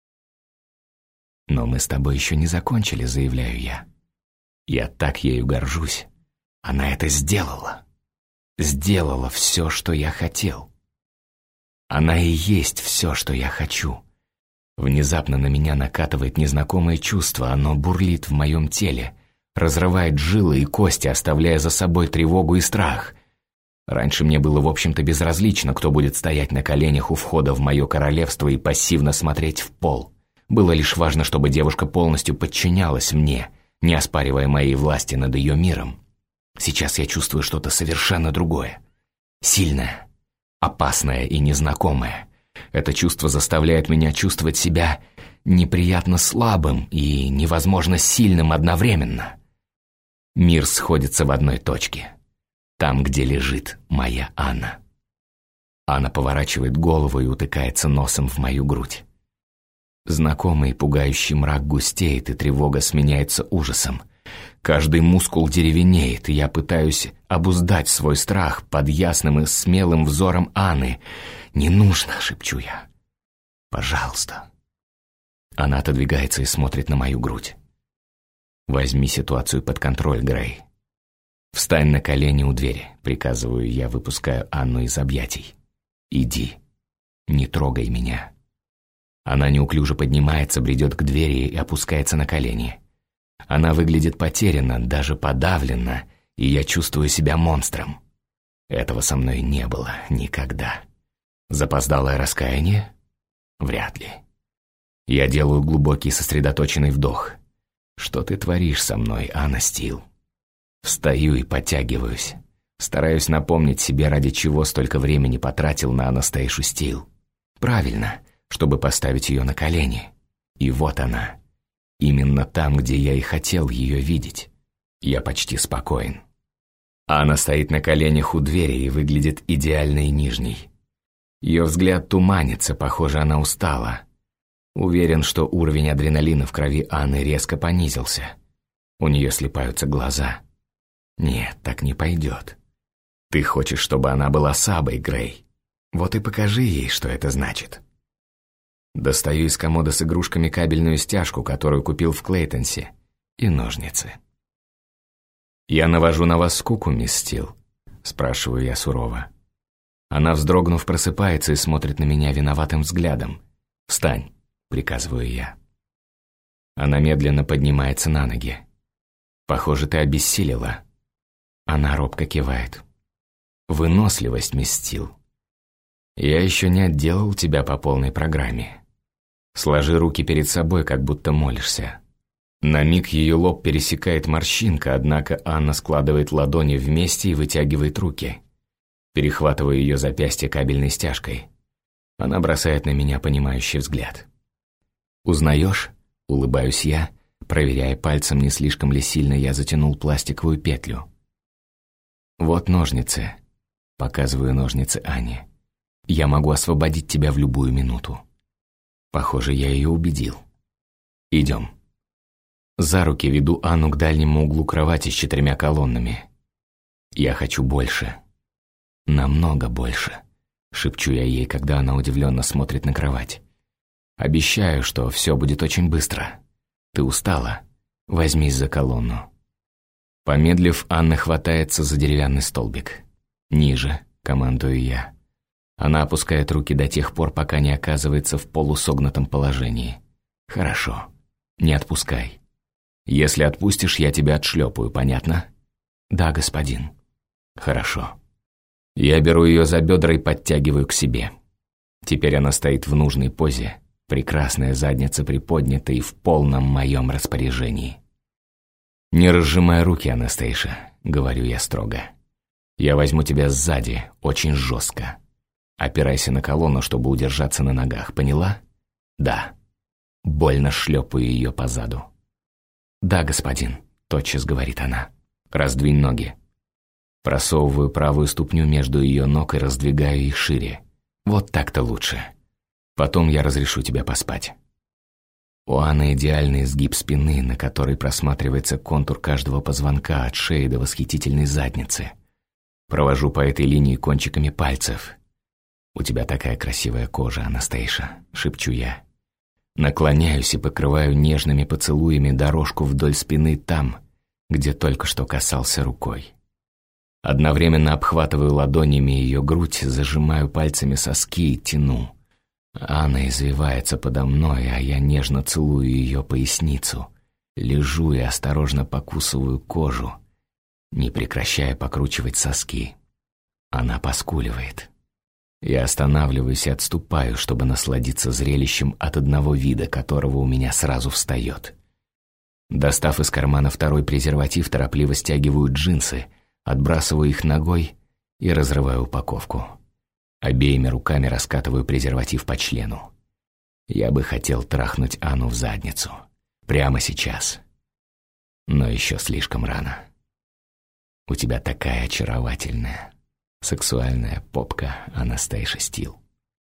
«Но мы с тобой еще не закончили», — заявляю я. Я так ею горжусь. Она это сделала. Сделала все, что я хотел. Она и есть все, что я хочу. Внезапно на меня накатывает незнакомое чувство, оно бурлит в моем теле, разрывает жилы и кости, оставляя за собой тревогу и страх. Раньше мне было, в общем-то, безразлично, кто будет стоять на коленях у входа в мое королевство и пассивно смотреть в пол. Было лишь важно, чтобы девушка полностью подчинялась мне, не оспаривая моей власти над ее миром. Сейчас я чувствую что-то совершенно другое. Сильное, опасное и незнакомое. Это чувство заставляет меня чувствовать себя неприятно слабым и невозможно сильным одновременно. Мир сходится в одной точке. Там, где лежит моя Анна. Анна поворачивает голову и утыкается носом в мою грудь. Знакомый пугающий мрак густеет, и тревога сменяется ужасом. Каждый мускул деревенеет, и я пытаюсь обуздать свой страх под ясным и смелым взором Анны. «Не нужно», — шепчу я. «Пожалуйста». Она отодвигается и смотрит на мою грудь. Возьми ситуацию под контроль, Грей. Встань на колени у двери, приказываю я, выпускаю Анну из объятий. Иди, не трогай меня. Она неуклюже поднимается, бредет к двери и опускается на колени. Она выглядит потерянно, даже подавленно, и я чувствую себя монстром. Этого со мной не было никогда. Запоздалое раскаяние? Вряд ли. Я делаю глубокий сосредоточенный вдох. Что ты творишь со мной, Анна Стил? Встаю и подтягиваюсь. Стараюсь напомнить себе, ради чего столько времени потратил на Анастейшу Стил. Правильно, чтобы поставить ее на колени. И вот она. Именно там, где я и хотел ее видеть. Я почти спокоен. Анна стоит на коленях у двери и выглядит идеальной нижней. Ее взгляд туманится, похоже, она устала. Уверен, что уровень адреналина в крови Анны резко понизился. У нее слипаются глаза. Нет, так не пойдет. Ты хочешь, чтобы она была сабой, Грей. Вот и покажи ей, что это значит. Достаю из комода с игрушками кабельную стяжку, которую купил в Клейтонсе, и ножницы. «Я навожу на вас скуку, мисс Стил?» – спрашиваю я сурово. Она, вздрогнув, просыпается и смотрит на меня виноватым взглядом. «Встань!» – приказываю я. Она медленно поднимается на ноги. «Похоже, ты обессилила». Она робко кивает. «Выносливость, мисс Стил. Я еще не отделал тебя по полной программе. Сложи руки перед собой, как будто молишься». На миг ее лоб пересекает морщинка, однако Анна складывает ладони вместе и вытягивает руки. Перехватываю ее запястье кабельной стяжкой. Она бросает на меня понимающий взгляд. «Узнаешь?» – улыбаюсь я, проверяя пальцем, не слишком ли сильно я затянул пластиковую петлю. «Вот ножницы», – показываю ножницы Ане. «Я могу освободить тебя в любую минуту». Похоже, я ее убедил. «Идем». За руки веду Анну к дальнему углу кровати с 4 колоннами. «Я хочу больше. Намного больше», — шепчу я ей, когда она удивленно смотрит на кровать. «Обещаю, что все будет очень быстро. Ты устала? Возьмись за колонну». Помедлив, Анна хватается за деревянный столбик. «Ниже», — командую я. Она опускает руки до тех пор, пока не оказывается в полусогнутом положении. «Хорошо. Не отпускай. Если отпустишь, я тебя отшлепаю, понятно?» «Да, господин». «Хорошо». Я беру ее за бедра и подтягиваю к себе. Теперь она стоит в нужной позе, прекрасная задница приподнята и в полном моем распоряжении. «Не разжимай руки, Анастейша», — говорю я строго. «Я возьму тебя сзади, очень жестко. Опирайся на колонну, чтобы удержаться на ногах, поняла?» «Да». Больно шлепаю ее по заду. «Да, господин», — тотчас говорит она. «Раздвинь ноги». Просовываю правую ступню между ее ног и раздвигаю их шире. Вот так-то лучше. Потом я разрешу тебе поспать. У Анны идеальный изгиб спины, на которой просматривается контур каждого позвонка от шеи до восхитительной задницы. Провожу по этой линии кончиками пальцев. «У тебя такая красивая кожа, Анастейша», — шепчу я. Наклоняюсь и покрываю нежными поцелуями дорожку вдоль спины там, где только что касался рукой. Одновременно обхватываю ладонями ее грудь, зажимаю пальцами соски и тяну. Анна извивается подо мной, а я нежно целую ее поясницу. Лежу и осторожно покусываю кожу, не прекращая покручивать соски. Она поскуливает. Я останавливаюсь и отступаю, чтобы насладиться зрелищем, от одного вида которого у меня сразу встает. Достав из кармана второй презерватив, торопливо стягиваю джинсы, отбрасываю их ногой и разрываю упаковку. Обеими руками раскатываю презерватив по члену. Я бы хотел трахнуть Анну в задницу. Прямо сейчас. Но еще слишком рано. У тебя такая очаровательная, сексуальная попка, Анастейша Стил.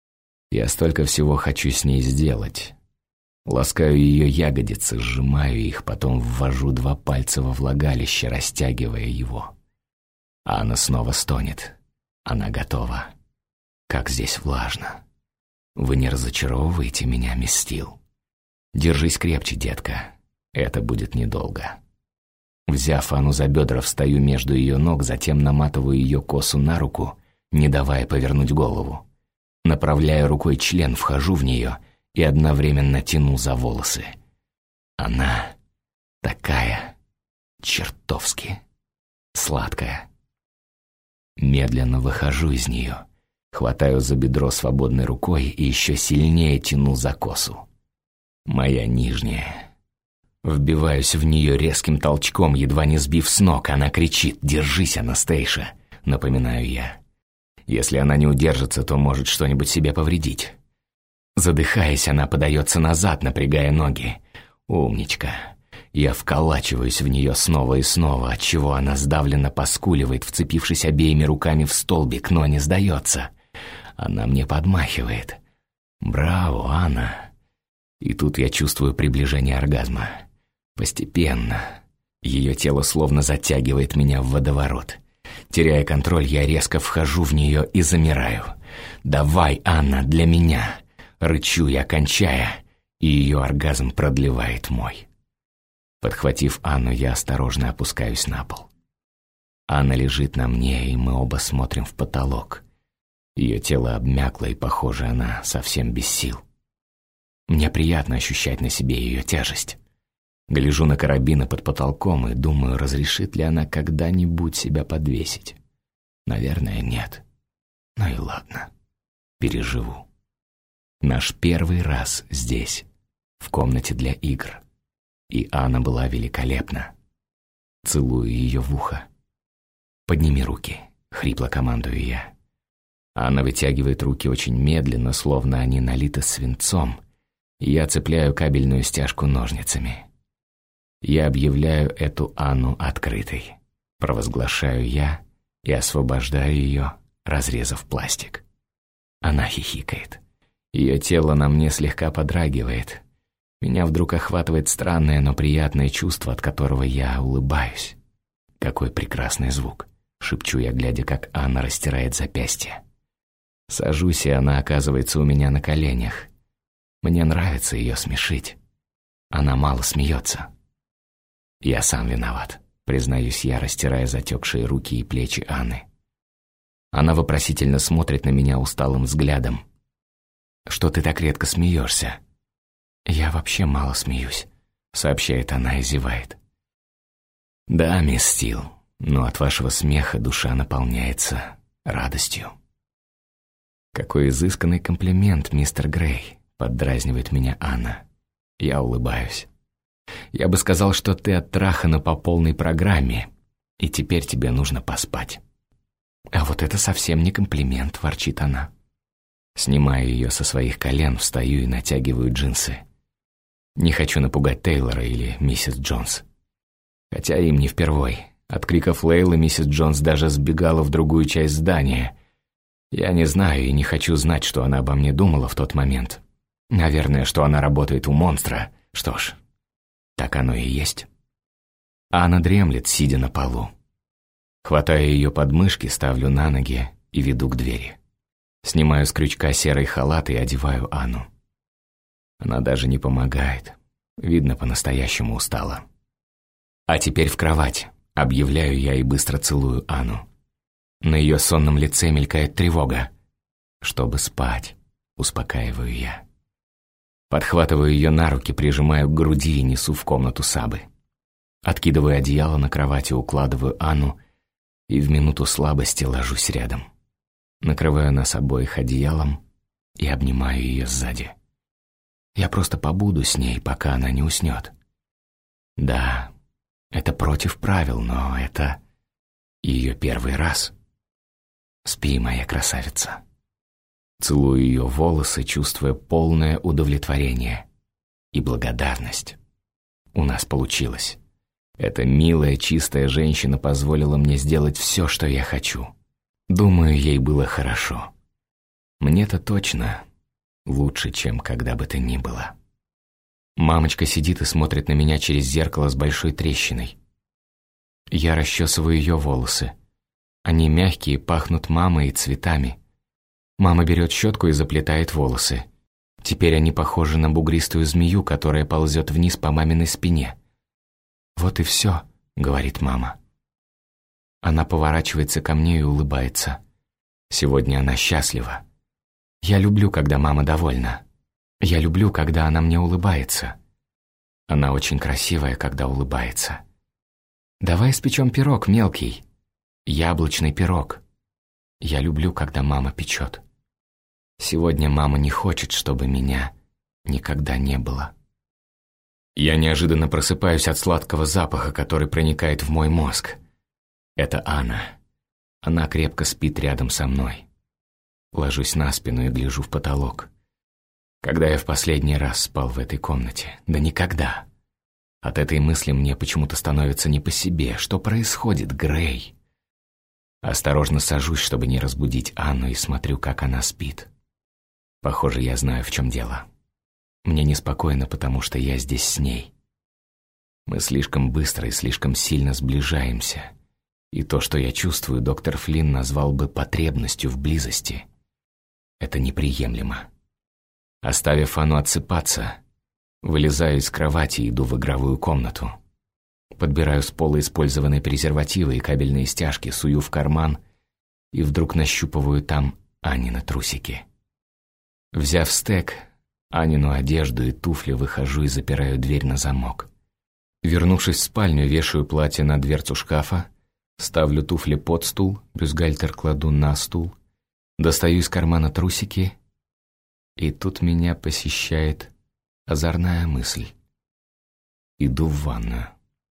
Я столько всего хочу с ней сделать. Ласкаю ее ягодицы, сжимаю их, потом ввожу 2 пальца во влагалище, растягивая его. А она снова стонет. Она готова. Как здесь влажно. Вы не разочаровываете меня, мисс Стил. Держись крепче, детка. Это будет недолго. Взяв Анну за бедра, встаю между ее ног, затем наматываю ее косу на руку, не давая повернуть голову. Направляя рукой член, вхожу в нее и одновременно тяну за волосы. Она такая чертовски сладкая. Медленно выхожу из нее, хватаю за бедро свободной рукой и еще сильнее тяну за косу. Моя нижняя. Вбиваюсь в нее резким толчком, едва не сбив с ног. Она кричит: «Держись, Анастейша!» Напоминаю я. Если она не удержится, то может что-нибудь себе повредить. Задыхаясь, она подается назад, напрягая ноги. Умничка. Я вколачиваюсь в нее снова и снова, отчего она сдавленно поскуливает, вцепившись обеими руками в столбик, но не сдается. Она мне подмахивает. «Браво, Анна!» И тут я чувствую приближение оргазма. Постепенно. Ее тело словно затягивает меня в водоворот. Теряя контроль, я резко вхожу в нее и замираю. «Давай, Анна, для меня!» Рычу я, кончая, и ее оргазм продлевает мой. Подхватив Анну, я осторожно опускаюсь на пол. Анна лежит на мне, и мы оба смотрим в потолок. Ее тело обмякло, и, похоже, она совсем без сил. Мне приятно ощущать на себе ее тяжесть. Гляжу на карабины под потолком и думаю, разрешит ли она когда-нибудь себя подвесить. Наверное, нет. Ну и ладно. Переживу. Наш первый раз здесь, в комнате для игр. И Анна была великолепна. Целую ее в ухо. «Подними руки», — хрипло командую я. Анна вытягивает руки очень медленно, словно они налиты свинцом, и я цепляю кабельную стяжку ножницами. Я объявляю эту Анну открытой. Провозглашаю я и освобождаю ее, разрезав пластик. Она хихикает. Ее тело на мне слегка подрагивает. Меня вдруг охватывает странное, но приятное чувство, от которого я улыбаюсь. «Какой прекрасный звук!» — шепчу я, глядя, как Анна растирает запястье. Сажусь, и она оказывается у меня на коленях. Мне нравится ее смешить. Она мало смеется. Я сам виноват, признаюсь я, растирая затекшие руки и плечи Анны. Она вопросительно смотрит на меня усталым взглядом. «Что ты так редко смеешься?» «Я вообще мало смеюсь», — сообщает она и зевает. «Да, мисс Стил, но от вашего смеха душа наполняется радостью». «Какой изысканный комплимент, мистер Грей», — поддразнивает меня Анна. Я улыбаюсь. «Я бы сказал, что ты оттрахана по полной программе, и теперь тебе нужно поспать». «А вот это совсем не комплимент», — ворчит она. Снимаю ее со своих колен, встаю и натягиваю джинсы. Не хочу напугать Тейлора или миссис Джонс. Хотя им не впервой. От криков Лейлы миссис Джонс даже сбегала в другую часть здания. Я не знаю и не хочу знать, что она обо мне думала в тот момент. Наверное, что она работает у монстра. Что ж, так оно и есть. Анна дремлет, сидя на полу. Хватаю ее подмышки, ставлю на ноги и веду к двери. Снимаю с крючка серый халат и одеваю Анну. Она даже не помогает. Видно, по-настоящему устала. «А теперь в кровать», — объявляю я и быстро целую Анну. На ее сонном лице мелькает тревога. «Чтобы спать», — успокаиваю я. Подхватываю ее на руки, прижимаю к груди и несу в комнату Сабы. Откидываю одеяло на кровати, укладываю Анну и в минуту слабости ложусь рядом. Накрываю нас обоих одеялом и обнимаю ее сзади. Я просто побуду с ней, пока она не уснет. Да, это против правил, но это ее первый раз. Спи, моя красавица. Целую ее волосы, чувствуя полное удовлетворение и благодарность. У нас получилось. Эта милая, чистая женщина позволила мне сделать все, что я хочу. Думаю, ей было хорошо. Мне-то точно лучше, чем когда бы то ни было. Мамочка сидит и смотрит на меня через зеркало с большой трещиной. Я расчесываю ее волосы. Они мягкие, пахнут мамой и цветами. Мама берет щетку и заплетает волосы. Теперь они похожи на бугристую змею, которая ползет вниз по маминой спине. «Вот и все», — говорит мама. Она поворачивается ко мне и улыбается. Сегодня она счастлива. Я люблю, когда мама довольна. Я люблю, когда она мне улыбается. Она очень красивая, когда улыбается. «Давай испечем пирог, мелкий. Яблочный пирог. Я люблю, когда мама печет. Сегодня мама не хочет, чтобы меня никогда не было». Я неожиданно просыпаюсь от сладкого запаха, который проникает в мой мозг. Это Анна. Она крепко спит рядом со мной. Ложусь на спину и гляжу в потолок. Когда я в последний раз спал в этой комнате? Да никогда. От этой мысли мне почему-то становится не по себе. Что происходит, Грей? Осторожно сажусь, чтобы не разбудить Анну, и смотрю, как она спит. Похоже, я знаю, в чем дело. Мне неспокойно, потому что я здесь с ней. Мы слишком быстро и слишком сильно сближаемся. И то, что я чувствую, доктор Флинн назвал бы потребностью в близости. Это неприемлемо. Оставив Анну отсыпаться, вылезаю из кровати и иду в игровую комнату. Подбираю с пола использованные презервативы и кабельные стяжки, сую в карман и вдруг нащупываю там Анины трусики. Взяв стек, Анину одежду и туфли, выхожу и запираю дверь на замок. Вернувшись в спальню, вешаю платье на дверцу шкафа, ставлю туфли под стул, бюстгальтер кладу на стул, достаю из кармана трусики, и тут меня посещает озорная мысль. Иду в ванную.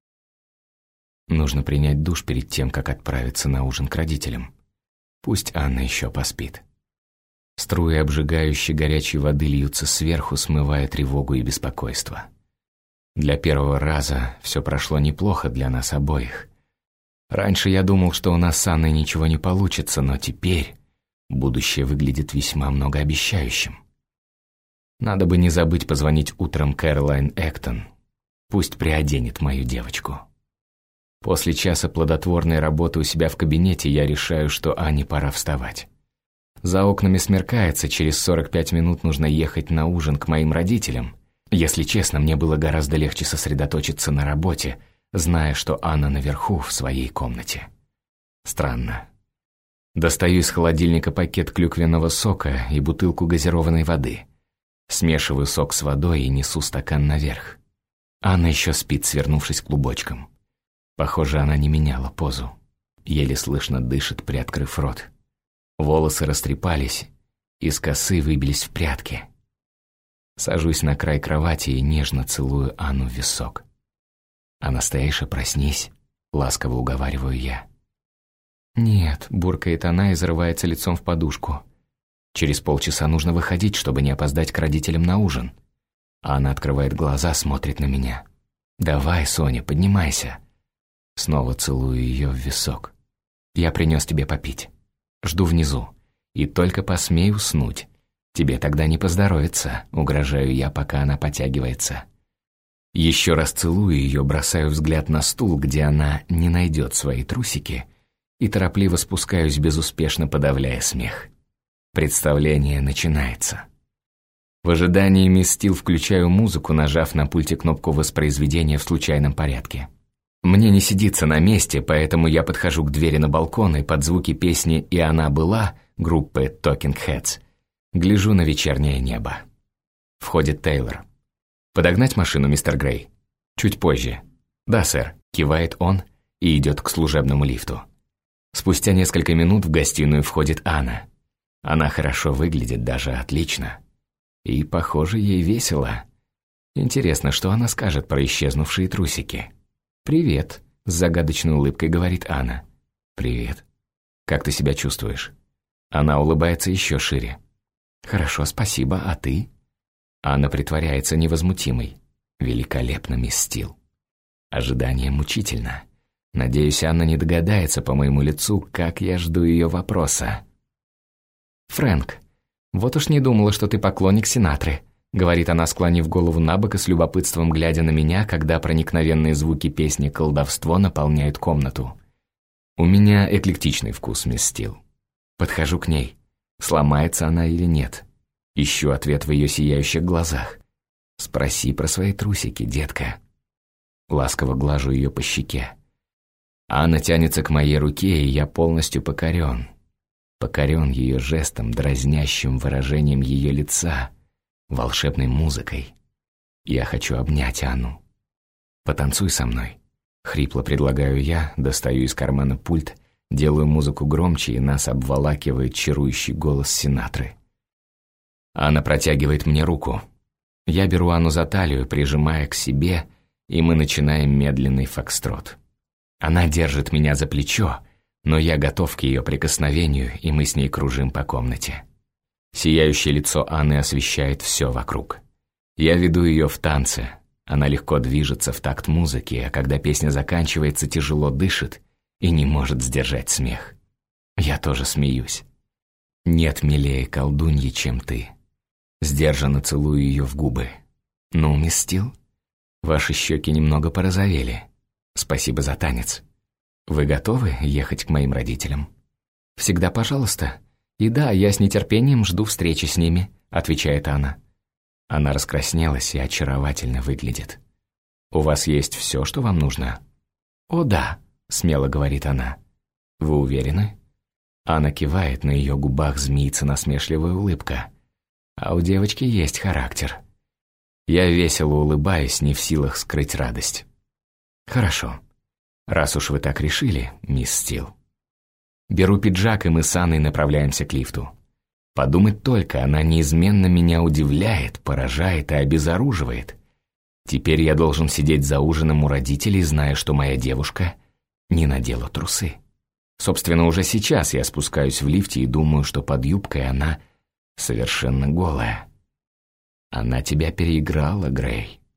Нужно принять душ перед тем, как отправиться на ужин к родителям. Пусть Анна еще поспит. Струи обжигающей горячей воды льются сверху, смывая тревогу и беспокойство. Для первого раза все прошло неплохо для нас обоих. Раньше я думал, что у нас с Анной ничего не получится, но теперь будущее выглядит весьма многообещающим. Надо бы не забыть позвонить утром Кэролайн Эктон. Пусть приоденет мою девочку. После часа плодотворной работы у себя в кабинете я решаю, что Ане пора вставать. За окнами смеркается, через 45 минут нужно ехать на ужин к моим родителям. Если честно, мне было гораздо легче сосредоточиться на работе, зная, что Анна наверху в своей комнате. Странно. Достаю из холодильника пакет клюквенного сока и бутылку газированной воды. Смешиваю сок с водой и несу стакан наверх. Анна еще спит, свернувшись клубочком. Похоже, она не меняла позу. Еле слышно дышит, приоткрыв рот. Волосы растрепались, из косы выбились в прядки. Сажусь на край кровати и нежно целую Анну в висок. «Анастейша, проснись», — ласково уговариваю я. «Нет», — буркает она и зарывается лицом в подушку. «Через полчаса нужно выходить, чтобы не опоздать к родителям на ужин». Анна открывает глаза, смотрит на меня. «Давай, Соня, поднимайся». Снова целую ее в висок. «Я принес тебе попить. Жду внизу. И только посмей уснуть. Тебе тогда не поздоровится», — угрожаю я, пока она потягивается. Еще раз целую ее, бросаю взгляд на стул, где она не найдет свои трусики, и торопливо спускаюсь, безуспешно подавляя смех. Представление начинается. В ожидании мисс Стил включаю музыку, нажав на пульте кнопку воспроизведения в случайном порядке. Мне не сидится на месте, поэтому я подхожу к двери на балкон и под звуки песни «И она была» группы Talking Heads гляжу на вечернее небо. Входит Тейлор. «Подогнать машину, мистер Грей?» «Чуть позже». «Да, сэр», — кивает он и идет к служебному лифту. Спустя несколько минут в гостиную входит Анна. Она хорошо выглядит, даже отлично. И, похоже, ей весело. Интересно, что она скажет про исчезнувшие трусики. «Привет», — с загадочной улыбкой говорит Анна. «Привет. Как ты себя чувствуешь?» Она улыбается еще шире. «Хорошо, спасибо, а ты?» Анна притворяется невозмутимой. «Великолепно, мисс Стил». Ожидание мучительно. Надеюсь, Анна не догадается по моему лицу, как я жду ее вопроса. «Фрэнк, вот уж не думала, что ты поклонник Синатры», — говорит она, склонив голову набок и с любопытством глядя на меня, когда проникновенные звуки песни «Колдовство» наполняют комнату. У меня эклектичный вкус, мисс Стил. Подхожу к ней. Сломается она или нет? Ищу ответ в ее сияющих глазах. «Спроси про свои трусики, детка». Ласково глажу ее по щеке. Анна тянется к моей руке, и я полностью покорен. Покорен ее жестом, дразнящим выражением ее лица, волшебной музыкой. Я хочу обнять Анну. «Потанцуй со мной», — хрипло предлагаю я, достаю из кармана пульт, делаю музыку громче, и нас обволакивает чарующий голос Синатры. Анна протягивает мне руку. Я беру Анну за талию, прижимая к себе, и мы начинаем медленный фокстрот. Она держит меня за плечо, но я готов к ее прикосновению, и мы с ней кружим по комнате. Сияющее лицо Анны освещает все вокруг. Я веду ее в танце. Она легко движется в такт музыки, а когда песня заканчивается, тяжело дышит и не может сдержать смех. Я тоже смеюсь. Нет милее колдуньи, чем ты. Сдержанно целую ее в губы. Ну, мисс Стил, ваши щеки немного порозовели. Спасибо за танец. Вы готовы ехать к моим родителям? Всегда пожалуйста. И да, я с нетерпением жду встречи с ними, отвечает Анна. Она раскраснелась и очаровательно выглядит. У вас есть все, что вам нужно? О, да, смело говорит она. Вы уверены? Анна кивает, на ее губах змеится насмешливая улыбка. А у девочки есть характер. Я весело улыбаюсь, не в силах скрыть радость. Хорошо. Раз уж вы так решили, мисс Стил. Беру пиджак, и мы с Анной направляемся к лифту. Подумать только, она неизменно меня удивляет, поражает и обезоруживает. Теперь я должен сидеть за ужином у родителей, зная, что моя девушка не надела трусы. Собственно, уже сейчас я спускаюсь в лифте и думаю, что под юбкой она совершенно голая. Она тебя переиграла, Грей.